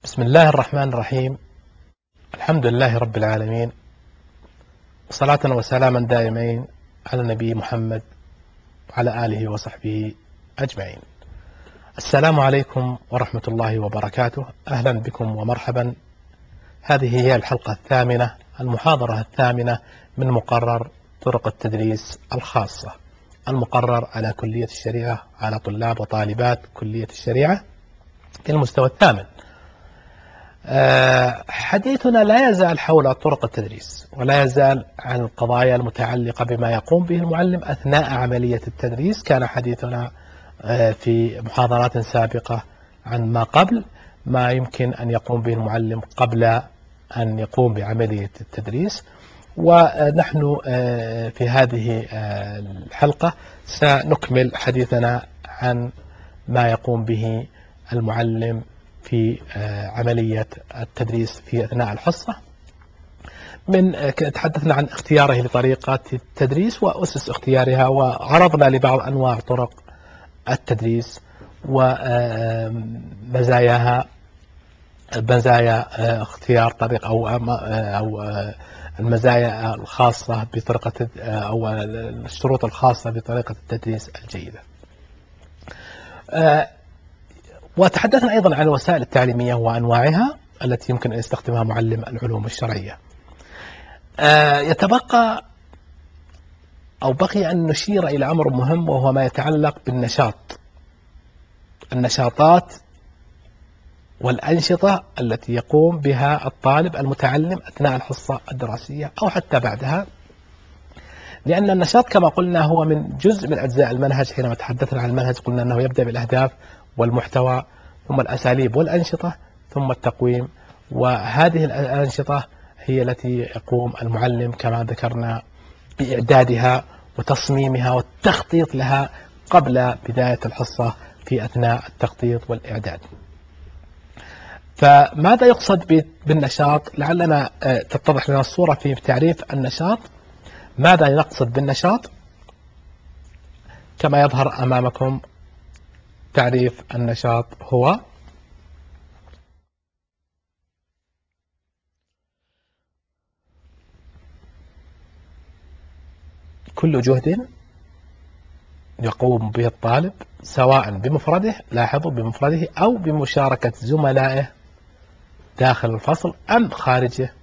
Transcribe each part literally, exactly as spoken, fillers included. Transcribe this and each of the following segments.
بسم الله الرحمن الرحيم. الحمد لله رب العالمين، صلاة وسلاما دائمين على النبي محمد وعلى آله وصحبه أجمعين. السلام عليكم ورحمة الله وبركاته. أهلا بكم ومرحبا. هذه هي الحلقة الثامنة، المحاضرة الثامنة من مقرر طرق التدريس الخاصة المقرر على كلية الشريعة، على طلاب وطالبات كلية الشريعة في المستوى الثامن. حديثنا لا يزال حول طرق التدريس، ولا يزال عن القضايا المتعلقة بما يقوم به المعلم أثناء عملية التدريس. كان حديثنا في محاضرات سابقة عن ما قبل ما يمكن أن يقوم به المعلم قبل أن يقوم بعملية التدريس، ونحن في هذه الحلقة سنكمل حديثنا عن ما يقوم به المعلم في عملية التدريس في أثناء الحصة. من تحدثنا عن اختياره لطريقة التدريس وأسس اختيارها، وعرضنا لبعض أنواع طرق التدريس ومزاياها، مزايا اختيار طريق أو أو المزايا الخاصة بطريقة أو الشروط الخاصة بطريقة التدريس الجيدة. وتحدثنا أيضا عن الوسائل التعليمية وأنواعها التي يمكن أن يستخدمها معلم العلوم الشرعية. يتبقى أو بقي أن نشير إلى أمر مهم، وهو ما يتعلق بالنشاط، النشاطات والأنشطة التي يقوم بها الطالب المتعلم أثناء الحصة الدراسية أو حتى بعدها، لأن النشاط كما قلنا هو من جزء من أجزاء المنهج. حينما تحدثنا عن المنهج قلنا أنه يبدأ بالأهداف والمحتوى، ثم الأساليب والأنشطة، ثم التقويم. وهذه الأنشطة هي التي يقوم المعلم كما ذكرنا بإعدادها وتصميمها والتخطيط لها قبل بداية الحصة في أثناء التخطيط والإعداد. فماذا يقصد بالنشاط؟ لعلنا تتضح لنا الصورة في تعريف النشاط. ماذا نقصد بالنشاط؟ كما يظهر أمامكم تعريف النشاط هو: كل جهد يقوم به الطالب سواء بمفرده، لاحظوا بمفرده، أو بمشاركة زملائه داخل الفصل أم خارجه.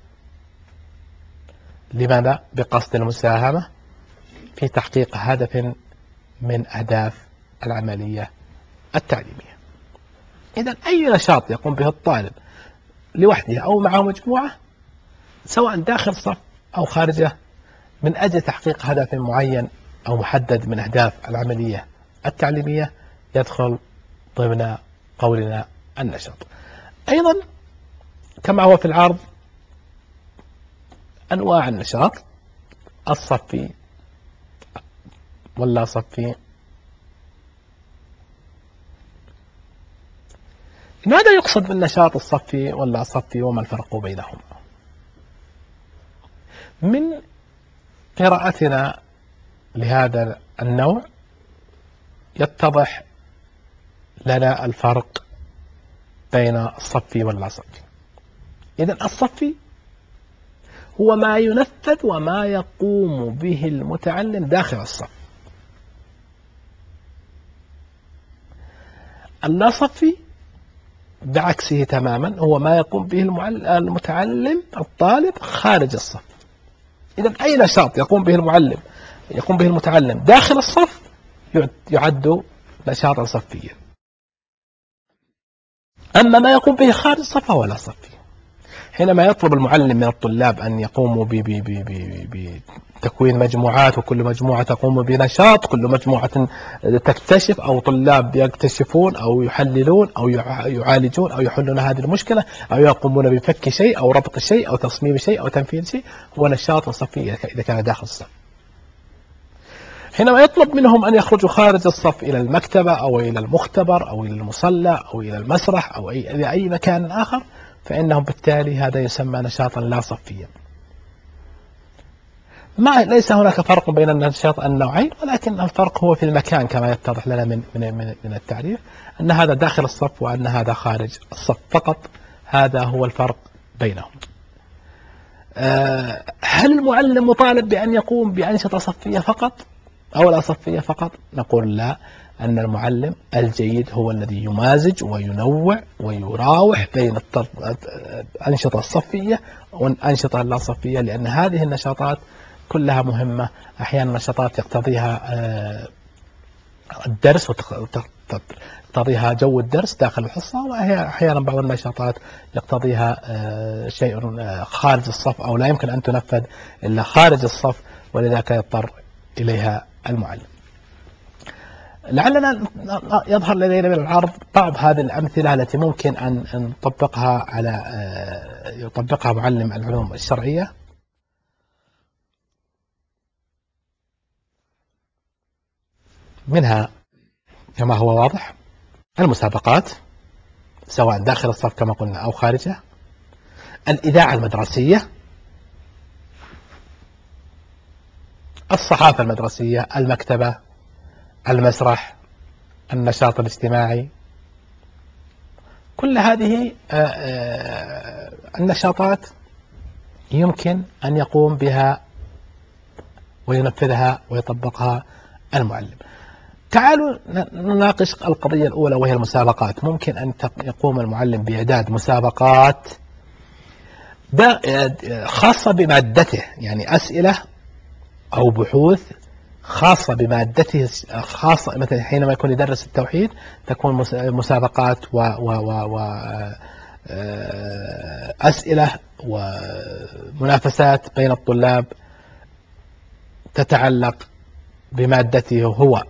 لماذا؟ بقصد المساهمة في تحقيق هدف من أهداف العملية التعليمية. إذن أي نشاط يقوم به الطالب لوحده أو مع مجموعة، سواء داخل الصف أو خارجه، من أجل تحقيق هدف معين أو محدد من أهداف العملية التعليمية، يدخل ضمن قولنا النشاط. أيضا كما هو في العرض أنواع النشاط: الصفي واللا صفي. ماذا يقصد بالنشاط الصفي واللا صفي، وما الفرق بينهما؟ من قراءتنا لهذا النوع يتضح لنا الفرق بين الصفي واللا صفي. إذن الصفي هو ما ينفذ وما يقوم به المتعلم داخل الصف. اللا صفي بعكسه تماما، هو ما يقوم به المتعلم الطالب خارج الصف. إذن أي نشاط يقوم به المعلم يقوم به المتعلم داخل الصف يعد نشاطا صفيا، أما ما يقوم به خارج الصف فهو لا صفي. حينما يطلب المعلم من الطلاب أن يقوموا بتكوين مجموعات، وكل مجموعة تقوم بنشاط، كل مجموعة تكتشف، أو طلاب يكتشفون أو يحللون أو يعالجون أو يحلون هذه المشكلة، أو يقومون بفك شيء أو ربط شيء أو تصميم شيء أو تنفيذ شيء، هو نشاط صفي إذا كان داخل الصف. حينما يطلب منهم أن يخرجوا خارج الصف إلى المكتبة أو إلى المختبر أو إلى المصلى أو إلى المسرح أو إلى أي مكان آخر، فإنهم بالتالي هذا يسمى نشاطا لا صفيا. ما ليس هناك فرق بين النشاط النوعين، ولكن الفرق هو في المكان كما يتضح لنا من من من التعريف، أن هذا داخل الصف وأن هذا خارج الصف فقط. هذا هو الفرق بينهم. هل المعلم مطالب بأن يقوم بأنشطة صفية فقط أو لا صفية فقط؟ نقول لا، أن المعلم الجيد هو الذي يمازج وينوع ويراوح بين الأنشطة الصفية والأنشطة اللا صفية، لأن هذه النشاطات كلها مهمة. أحيانا نشاطات يقتضيها الدرس وتقتضيها جو الدرس داخل الحصة، وأحيانا بعض النشاطات يقتضيها شيء خارج الصف أو لا يمكن أن تنفذ إلا خارج الصف، ولذلك يضطر إليها المعلم. لعلنا يظهر لدينا من العرض بعض هذه الأمثلة التي ممكن أن نطبقها على يطبقها معلم العلوم الشرعية. منها كما هو واضح المسابقات سواء داخل الصف كما قلنا أو خارجه، الإذاعة المدرسية، الصحافة المدرسية، المكتبة، المسرح، النشاط الاجتماعي. كل هذه النشاطات يمكن أن يقوم بها وينفذها ويطبقها المعلم. تعالوا نناقش القضية الأولى وهي المسابقات. ممكن أن يقوم المعلم بإعداد مسابقات خاصة بمادته، يعني أسئلة أو بحوث خاصة بمادته، خاصة مثلا حينما يكون يدرس التوحيد تكون مسابقات و, و, و, و أسئلة ومنافسات بين الطلاب تتعلق بمادته هو،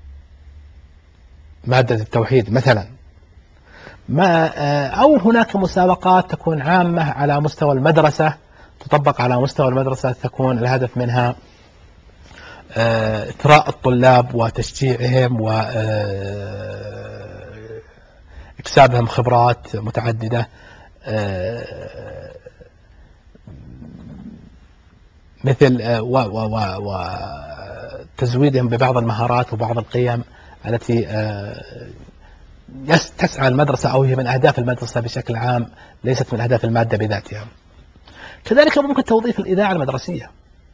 مادة التوحيد مثلا. ما أو هناك مسابقات تكون عامة على مستوى المدرسة، تطبق على مستوى المدرسة، تكون الهدف منها إثراء الطلاب وتشجيعهم وإكسابهم خبرات متعددة، مثل وتزويدهم ببعض المهارات وبعض القيم التي تسعى المدرسة أو هي من أهداف المدرسة بشكل عام، ليست من أهداف المادة بذاتها. كذلك ممكن توظيف الإذاعة المدرسية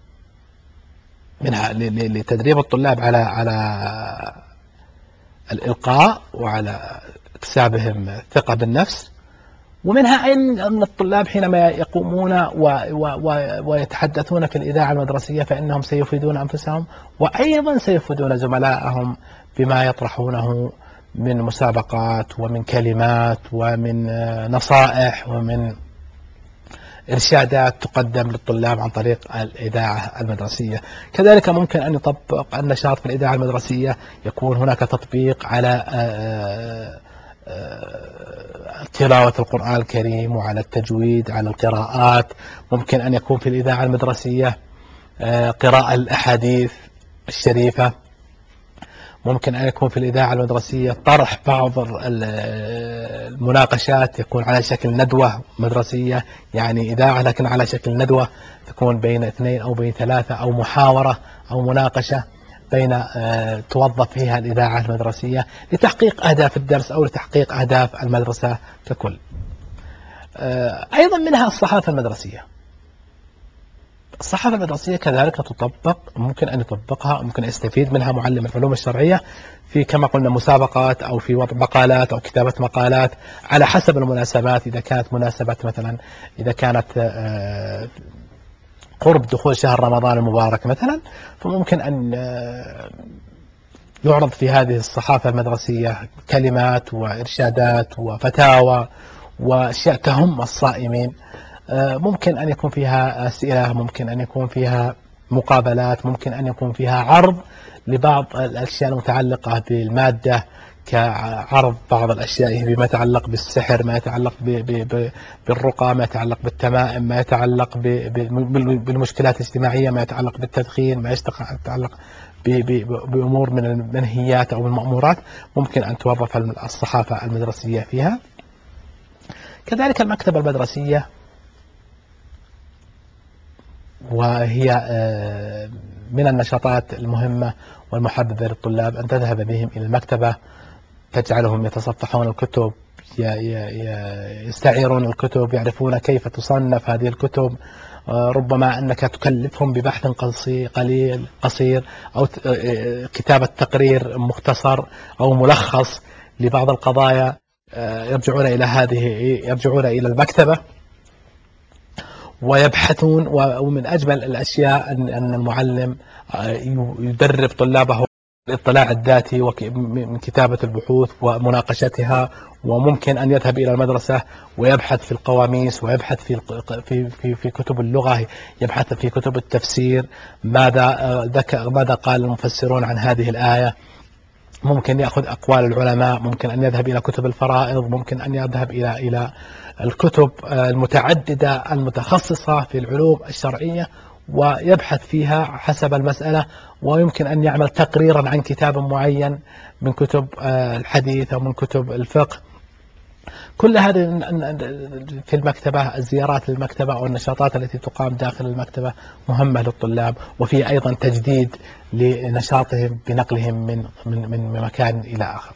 منها لتدريب الطلاب على على الإلقاء وعلى اكتسابهم الثقة بالنفس، ومنها أن الطلاب حينما يقومون ويتحدثون في الإذاعة المدرسية فإنهم سيفيدون أنفسهم وأيضا سيفيدون زملائهم بما يطرحونه من مسابقات ومن كلمات ومن نصائح ومن إرشادات تقدم للطلاب عن طريق الإذاعة المدرسية. كذلك ممكن أن يطبق النشاط في الإذاعة المدرسية، يكون هناك تطبيق على تلاوة القرآن الكريم وعلى التجويد، على القراءات. ممكن أن يكون في الإذاعة المدرسية قراءة الأحاديث الشريفة. ممكن أن يكون في الإذاعة المدرسية طرح بعض المناقشات يكون على شكل ندوة مدرسية، يعني إذاعة لكن على شكل ندوة تكون بين اثنين أو بين ثلاثة، أو محاورة أو مناقشة بين توظف فيها الإذاعة المدرسية لتحقيق أهداف الدرس أو لتحقيق أهداف المدرسة ككل. أيضا منها الصحافة المدرسية. الصحافة المدرسية كذلك تطبق، ممكن أن يطبقها، ممكن يستفيد منها معلم العلوم الشرعية في كما قلنا مسابقات أو في وضع مقالات أو كتابة مقالات على حسب المناسبات. إذا كانت مناسبة مثلا، إذا كانت قرب دخول شهر رمضان المبارك مثلا، فممكن أن يعرض في هذه الصحافة المدرسية كلمات وإرشادات وفتاوى وأشياء تهم الصائمين. ممكن أن يكون فيها أسئلة، ممكن أن يكون فيها مقابلات، ممكن أن يكون فيها عرض لبعض الأشياء المتعلقة بالمادة، كعرض بعض الأشياء بما يتعلق بالسحر، ما يتعلق بالرقى، ما يتعلق بالتمائم، ما يتعلق بالمشكلات الاجتماعية، ما يتعلق بالتدخين، ما يتعلق بأمور من المنهيات أو المأمورات. ممكن أن توظف الصحافة المدرسية فيها. كذلك المكتبة المدرسية، وهي من النشاطات المهمة والمحببة للطلاب، أن تذهب بهم إلى المكتبة، تجعلهم يتصفحون الكتب يستعيرون الكتب، يعرفون كيف تصنف هذه الكتب. ربما أنك تكلفهم ببحث قصير قليل قصير أو كتابة تقرير مختصر أو ملخص لبعض القضايا، يرجعون إلى هذه يرجعون إلى المكتبة ويبحثون. ومن أجمل الأشياء أن المعلم يدرب طلابه الاطلاع الذاتي من كتابة البحوث ومناقشتها، وممكن أن يذهب إلى المدرسة ويبحث في القواميس، ويبحث في في في, في كتب اللغة، يبحث في كتب التفسير ماذا ذكر ماذا قال المفسرون عن هذه الآية. ممكن يأخذ أقوال العلماء، ممكن أن يذهب إلى كتب الفرائض، ممكن أن يذهب إلى إلى الكتب المتعددة المتخصصة في العلوم الشرعية ويبحث فيها حسب المسألة، ويمكن أن يعمل تقريرا عن كتاب معين من كتب الحديث أو من كتب الفقه. كل هذه في المكتبة. الزيارات للمكتبة أو النشاطات التي تقام داخل المكتبة مهمة للطلاب، وفي أيضا تجديد لنشاطهم بنقلهم من من من مكان إلى آخر.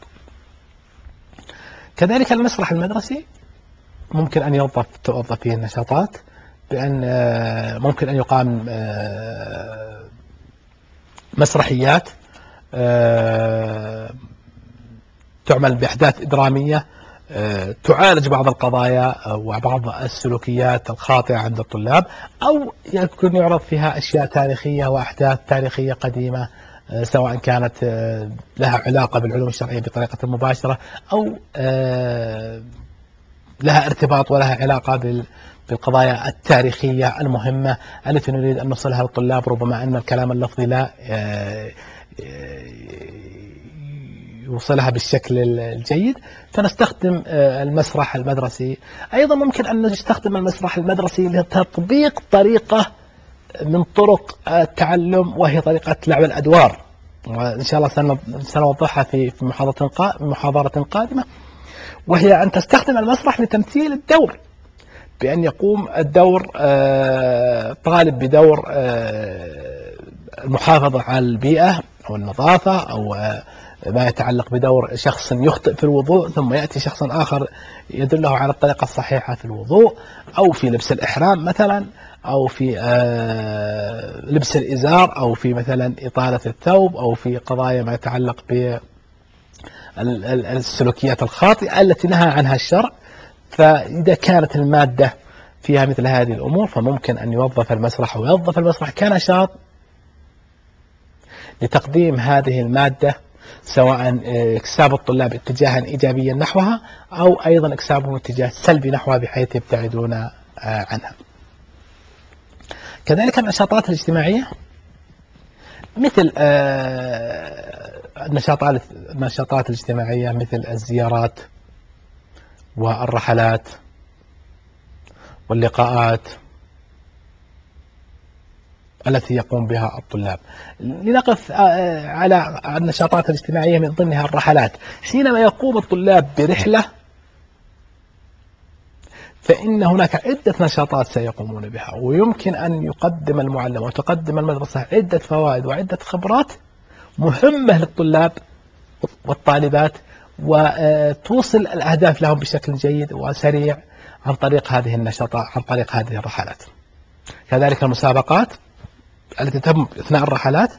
كذلك المسرح المدرسي ممكن أن يوظف توظف فيه النشاطات، بأن ممكن أن يقام مسرحيات تعمل بأحداث درامية تعالج بعض القضايا وبعض السلوكيات الخاطئة عند الطلاب، أو يكون يعرض فيها أشياء تاريخية وأحداث تاريخية قديمة، سواء كانت لها علاقة بالعلوم الشرعية بطريقة مباشرة أو لها ارتباط ولها علاقة بالقضايا التاريخية المهمة التي نريد أن نوصلها للطلاب. ربما أن الكلام اللفظي لا يوصلها بالشكل الجيد، فنستخدم المسرح المدرسي. أيضا ممكن أن نستخدم المسرح المدرسي لتطبيق طريقة من طرق التعلم، وهي طريقة لعب الأدوار، وإن شاء الله سنوضحها في محاضرة قادمة، وهي أن تستخدم المسرح لتمثيل الدور، بأن يقوم الدور طالب بدور المحافظة على البيئة أو النظافة، أو ما يتعلق بدور شخص يخطئ في الوضوء ثم يأتي شخص آخر يدله على الطريقة الصحيحة في الوضوء، أو في لبس الإحرام مثلا، أو في لبس الإزار، أو في مثلا إطالة الثوب، أو في قضايا ما يتعلق بالسلوكيات الخاطئة التي نهى عنها الشرع. فإذا كانت المادة فيها مثل هذه الأمور فممكن أن يوظف المسرح ويوظف المسرح كنشاط لتقديم هذه المادة، سواء إكساب الطلاب اتجاها إيجابيا نحوها أو أيضا إكسابهم اتجاه سلبي نحوها بحيث يبتعدون عنها. كذلك النشاطات الاجتماعية مثل النشاطات النشاطات الاجتماعية مثل الزيارات والرحلات واللقاءات التي يقوم بها الطلاب. لنقف على النشاطات الاجتماعية من ضمنها الرحلات. حينما يقوم الطلاب برحلة فإن هناك عدة نشاطات سيقومون بها، ويمكن أن يقدم المعلم وتقدم المدرسة عدة فوائد وعدة خبرات مهمة للطلاب والطالبات، وتوصل الأهداف لهم بشكل جيد وسريع عن طريق هذه النشاطات، عن طريق هذه الرحلات. كذلك المسابقات التي تتم أثناء الرحلات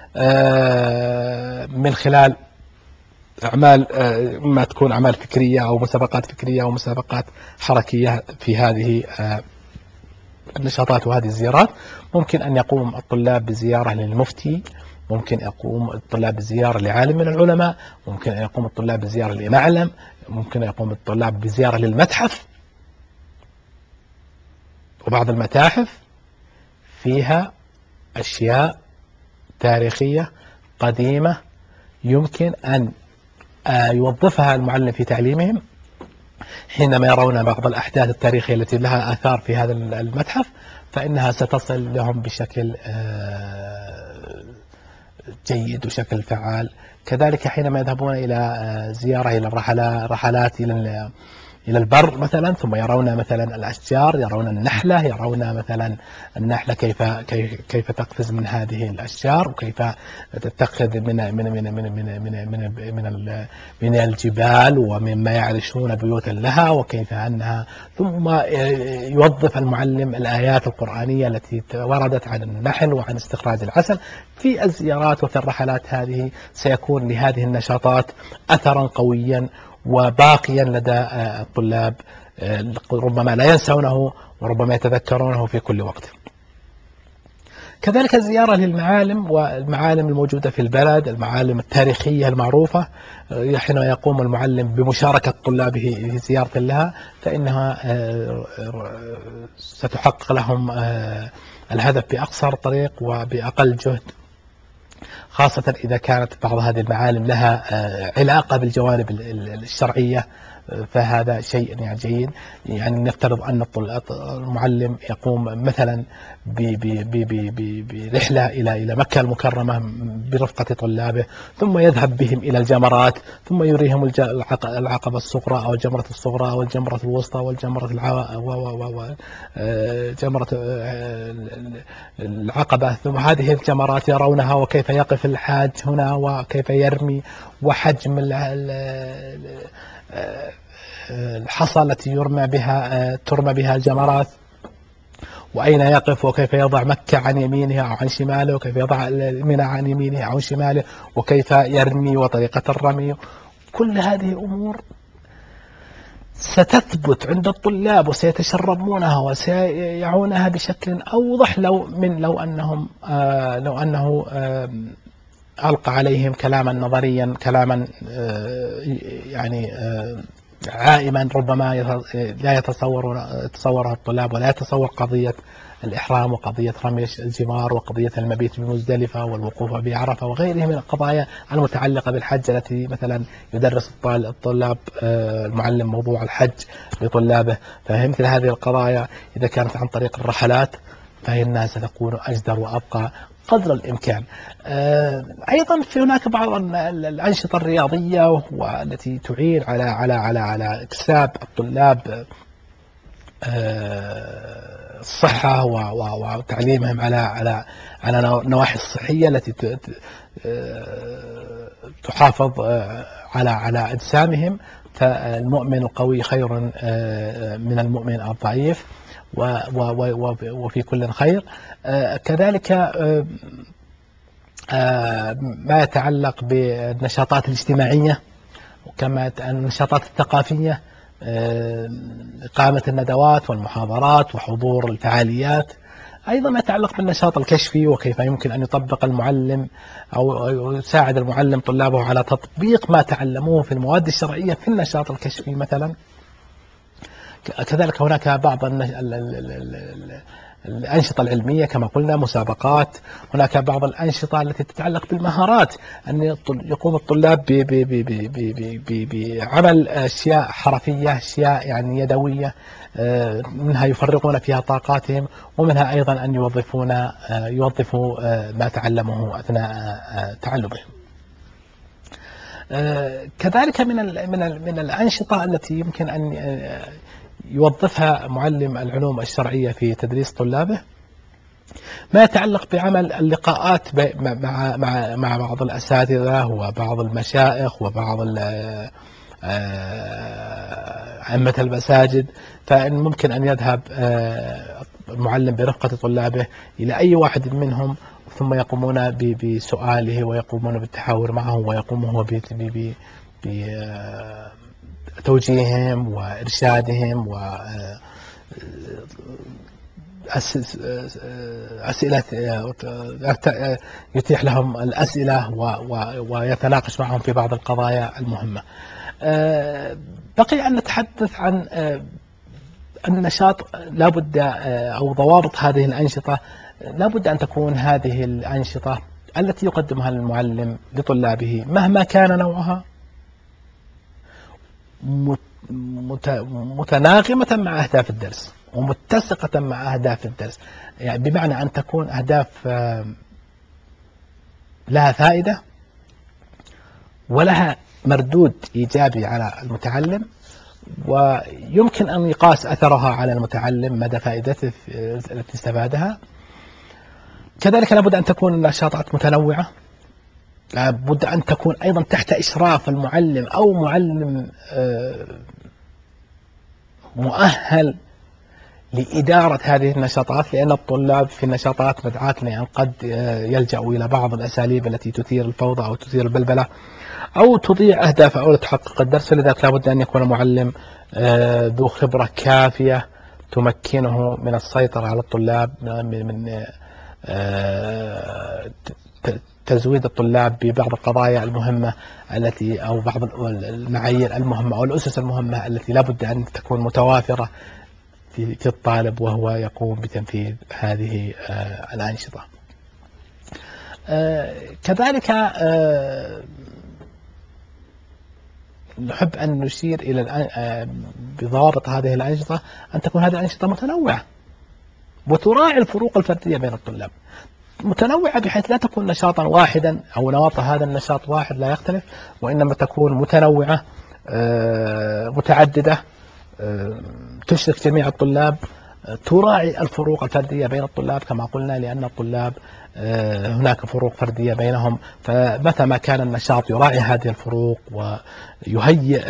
من خلال أعمال ما تكون أعمال فكرية أو مسابقات فكرية أو مسابقات حركية في هذه النشاطات وهذه الزيارات. ممكن أن يقوم الطلاب بزيارة للمفتي، ممكن يقوم الطلاب بزيارة لعالم من العلماء، ممكن أن يقوم الطلاب بزيارة لمعلم، ممكن أن يقوم الطلاب بزيارة للمتحف. وبعض المتاحف فيها أشياء تاريخية قديمة يمكن أن يوظفها المعلم في تعليمهم. حينما يرون بعض الأحداث التاريخية التي لها آثار في هذا المتحف فإنها ستصل لهم بشكل جيد وشكل فعال. كذلك حينما يذهبون إلى زيارة إلى الرحلات إلى إلى البر مثلا، ثم يرون مثلا الأشجار، يرون النحلة، يرون مثلا النحلة كيف كيف كيف تقفز من هذه الأشجار، وكيف تتخذ من من من من من من من من, من الجبال ومما يعرشون بيوتا لها، وكيف أنها، ثم يوظف المعلم الآيات القرآنية التي وردت عن النحل وعن استخراج العسل. في الزيارات وفي الرحلات هذه سيكون لهذه النشاطات أثرا قويا وباقيا لدى الطلاب، ربما لا ينسونه وربما يتذكرونه في كل وقت. كذلك الزيارة للمعالم والمعالم الموجودة في البلد، المعالم التاريخية المعروفة، حين يقوم المعلم بمشاركة طلابه في زيارة لها، فإنها ستحقق لهم الهدف بأقصر طريق وبأقل جهد، خاصة إذا كانت بعض هذه المعالم لها علاقة بالجوانب الشرعية، فهذا شيء يعني جيد. يعني نفترض أن المعلم يقوم مثلا برحلة إلى إلى مكة المكرمة برفقة طلابه، ثم يذهب بهم إلى الجمرات، ثم يريهم العقبة الصغرى أو الجمرة الصغرى أو الجمرة الوسطى والجمرة جمرة العقبة، ثم هذه الجمرات يرونها وكيف يقف الحاج هنا وكيف يرمي، وحجم الحصى التي يرمى بها ترمى بها الجمرات، وأين يقف، وكيف يضع مكة عن يمينه أو عن شماله، وكيف يضع منى عن يمينه أو شماله، وكيف يرمي وطريقة الرمي. كل هذه أمور ستثبت عند الطلاب وسيتشربونها وسيعونها بشكل أوضح لو من لو أنهم آه لو أنه آه ألقى عليهم كلاما نظريا، كلاما آه يعني آه عائما ربما لا يتصور يتصورها الطلاب، ولا يتصور قضية الإحرام وقضية رمي الجمار وقضية المبيت بمزدلفة والوقوف بعرفة وغيرها من القضايا المتعلقة بالحج، التي مثلا يدرس الطلاب المعلم موضوع الحج لطلابه. فمثل هذه القضايا إذا كانت عن طريق الرحلات فإنها ستكون أجدر وأبقى قدر الإمكان. أيضا في هناك بعض الأنشطة الرياضية والتي تعين على على على على إكساب الطلاب الصحة وتعليمهم على على على النواحي الصحية التي تحافظ على على أجسامهم. فالمؤمن القوي خير من المؤمن الضعيف، وفي كل خير. كذلك ما يتعلق بالنشاطات الاجتماعية، وكما النشاطات الثقافية، إقامة الندوات والمحاضرات وحضور الفعاليات. أيضا ما يتعلق بالنشاط الكشفي، وكيف يمكن أن يطبق المعلم أو يساعد المعلم طلابه على تطبيق ما تعلموه في المواد الشرعية في النشاط الكشفي مثلا. كذلك هناك بعض الأنشطة العلمية كما قلنا، مسابقات. هناك بعض الأنشطة التي تتعلق بالمهارات، أن يقوم الطلاب بعمل أشياء حرفية، أشياء يعني يدوية، منها يفرغون فيها طاقاتهم، ومنها أيضا أن يوظفون يوظفوا ما تعلموه أثناء تعلمهم. كذلك من من من الأنشطة التي يمكن أن يوظفها معلم العلوم الشرعية في تدريس طلابه ما يتعلق بعمل اللقاءات مع مع مع بعض الأساتذة وبعض المشايخ وبعض أئمة المساجد. فإن ممكن أن يذهب المعلم برفقة طلابه إلى أي واحد منهم، ثم يقومون بسؤاله ويقومون بالتحاور معه، ويقوم هو بتوجيههم وإرشادهم و أسئلة، يتيح لهم الأسئلة ويتناقش معهم في بعض القضايا المهمة. بقي أن نتحدث عن النشاط. لابد أو ضوابط هذه الأنشطة، لابد أن تكون هذه الأنشطة التي يقدمها المعلم لطلابه مهما كان نوعها متناغمة مع أهداف الدرس ومتسقة مع أهداف الدرس، يعني بمعنى أن تكون أهداف لها فائدة ولها مردود إيجابي على المتعلم، ويمكن أن يقاس أثرها على المتعلم مدى فائدته التي استفادها. كذلك لابد أن تكون النشاطات متنوعة، لابد أن تكون أيضا تحت إشراف المعلم أو معلم مؤهل لإدارة هذه النشاطات، لأن الطلاب في النشاطات مدعاة لأن قد يلجأوا إلى بعض الأساليب التي تثير الفوضى أو تثير البلبلة أو تضيع أهدافه أو تحقق الدرس. لذلك لابد أن يكون المعلم ذو خبرة كافية تمكنه من السيطرة على الطلاب، من تزويد الطلاب ببعض القضايا المهمة التي أو بعض المعايير المهمة أو الأسس المهمة التي لابد أن تكون متوافرة في الطالب وهو يقوم بتنفيذ هذه الأنشطة. كذلك نحب أن نشير إلى بضابط هذه الأنشطة أن تكون هذه الأنشطة متنوعة وتراعي الفروق الفردية بين الطلاب، متنوعة بحيث لا تكون نشاطا واحدا أو نمط هذا النشاط واحد لا يختلف، وإنما تكون متنوعة متعددة تشرك جميع الطلاب، تراعي الفروق الفردية بين الطلاب كما قلنا، لأن الطلاب هناك فروق فردية بينهم، فمتى ما كان النشاط يراعي هذه الفروق ويهيئ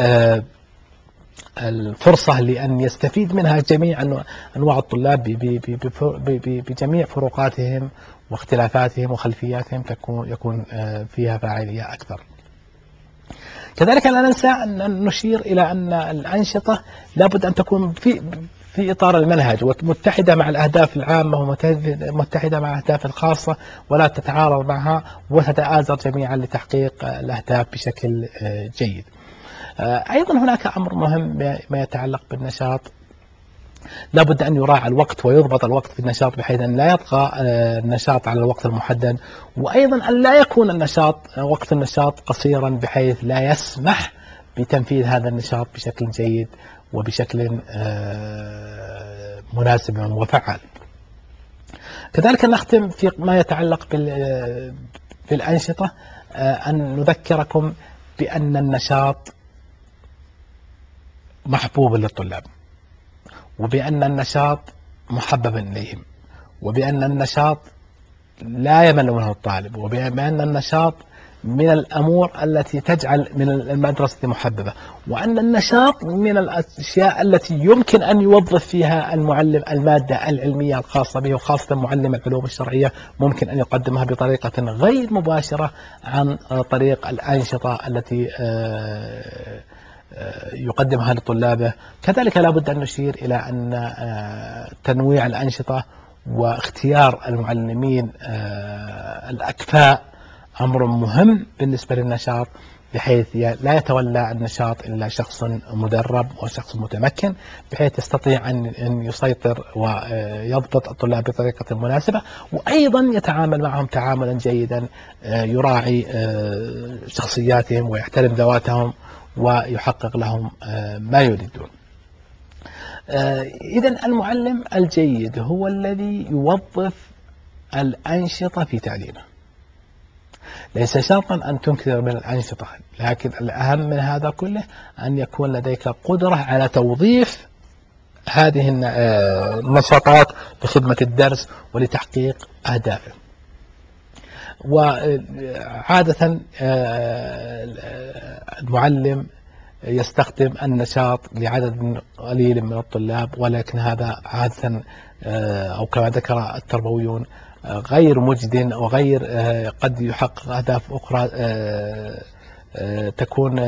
الفرصة لأن يستفيد منها جميع أنواع الطلاب بجميع فروقاتهم واختلافاتهم وخلفياتهم، يكون فيها فاعلية أكثر. كذلك لا ننسى أن نشير إلى أن الأنشطة لابد أن تكون في في إطار المنهج ومتحدة مع الأهداف العامة ومتحدة مع الأهداف الخاصة، ولا تتعارض معها وتتآزر جميعا لتحقيق الأهداف بشكل جيد. أيضا هناك أمر مهم ما يتعلق بالنشاط، لابد أن يراعى الوقت ويضبط الوقت في النشاط بحيث أن لا يطغى النشاط على الوقت المحدد، وأيضا أن لا يكون النشاط وقت النشاط قصيرا بحيث لا يسمح بتنفيذ هذا النشاط بشكل جيد وبشكل مناسب وفعال. كذلك نختم في ما يتعلق بالأنشطة أن نذكركم بأن النشاط محبوب للطلاب، وبأن النشاط محبب إليهم، وبأن النشاط لا يمل منه الطالب، وبأن النشاط من الأمور التي تجعل من المدرسة محببة، وأن النشاط من الأشياء التي يمكن أن يوظف فيها المعلم المادة العلمية الخاصة به، وخاصة معلم العلوم الشرعية ممكن أن يقدمها بطريقة غير مباشرة عن طريق الأنشطة التي يقدمها لطلابه. كذلك لا بد أن نشير إلى أن تنويع الأنشطة واختيار المعلمين الأكفاء أمر مهم بالنسبة للنشاط، بحيث لا يتولى النشاط إلا شخص مدرب وشخص متمكن بحيث يستطيع أن يسيطر ويضبط الطلاب بطريقة مناسبة، وأيضا يتعامل معهم تعاملا جيدا يراعي شخصياتهم ويحترم ذواتهم ويحقق لهم ما يريدون. إذن المعلم الجيد هو الذي يوظف الأنشطة في تعليمه، ليس شرطا أن تنكر من الأنشطة، لكن الأهم من هذا كله أن يكون لديك قدرة على توظيف هذه النشاطات لخدمة الدرس ولتحقيق أهدافه. وعادة المعلم يستخدم النشاط لعدد قليل من الطلاب، ولكن هذا عادة أو كما ذكر التربويون غير مجد وغير قد يحقق أهداف أخرى تكون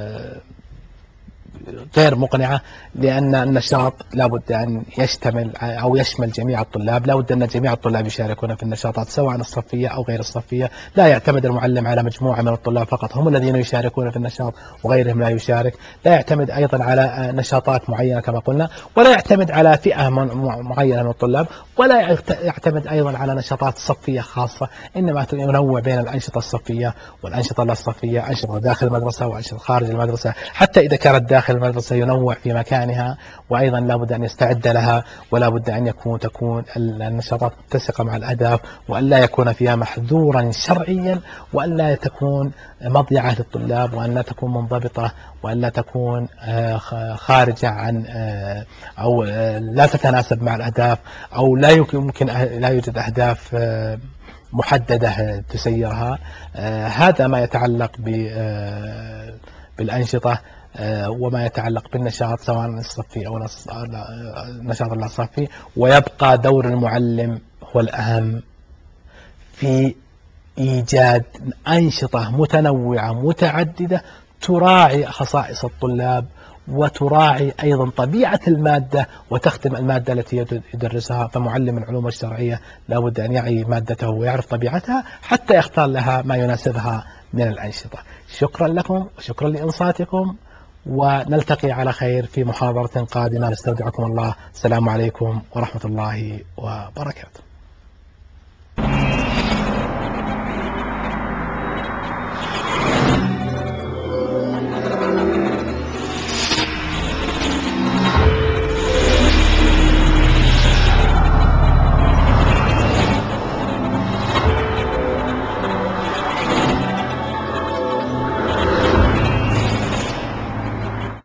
غير مقنعة، لأن النشاط لابد أن يشتمل أو يشمل جميع الطلاب، لابد أن جميع الطلاب يشاركون في النشاطات سواء الصفية أو غير الصفية، لا يعتمد المعلم على مجموعة من الطلاب فقط هم الذين يشاركون في النشاط وغيرهم لا يشارك، لا يعتمد أيضا على نشاطات معينة كما قلنا، ولا يعتمد على فئة معينة من الطلاب، ولا يعتمد أيضا على نشاطات صفية خاصة، إنما ينوع بين الأنشطة الصفية والأنشطة لا الصفية، أنشطة داخل المدرسة وأنشطة خارج المدرسة، حتى إذا كانت داخل المدرسة ينوع في مكانها، وأيضا لا بد أن يستعد لها، ولا بد أن يكون تكون النشاطات متسقة مع الأهداف، وأن لا يكون فيها محظورا شرعيا، وأن لا تكون مضيعة للطلاب، وأن لا تكون منضبطة، وأن لا تكون خارجة عن أو لا تتناسب مع الأهداف، أو لا يمكن لا يوجد أهداف محددة تسيرها. هذا ما يتعلق بالأنشطة وما يتعلق بالنشاط سواء الصفي أو النشاط اللا صفي. ويبقى دور المعلم هو الأهم في إيجاد أنشطة متنوعة متعددة تراعي خصائص الطلاب، وتراعي أيضا طبيعة المادة وتخدم المادة التي يدرسها. فمعلم العلوم الشرعية لا بد أن يعي مادته ويعرف طبيعتها حتى يختار لها ما يناسبها من الأنشطة. شكرا لكم وشكرا لإنصاتكم، ونلتقي على خير في محاضرة قادمة. نستودعكم الله. السلام عليكم ورحمة الله وبركاته.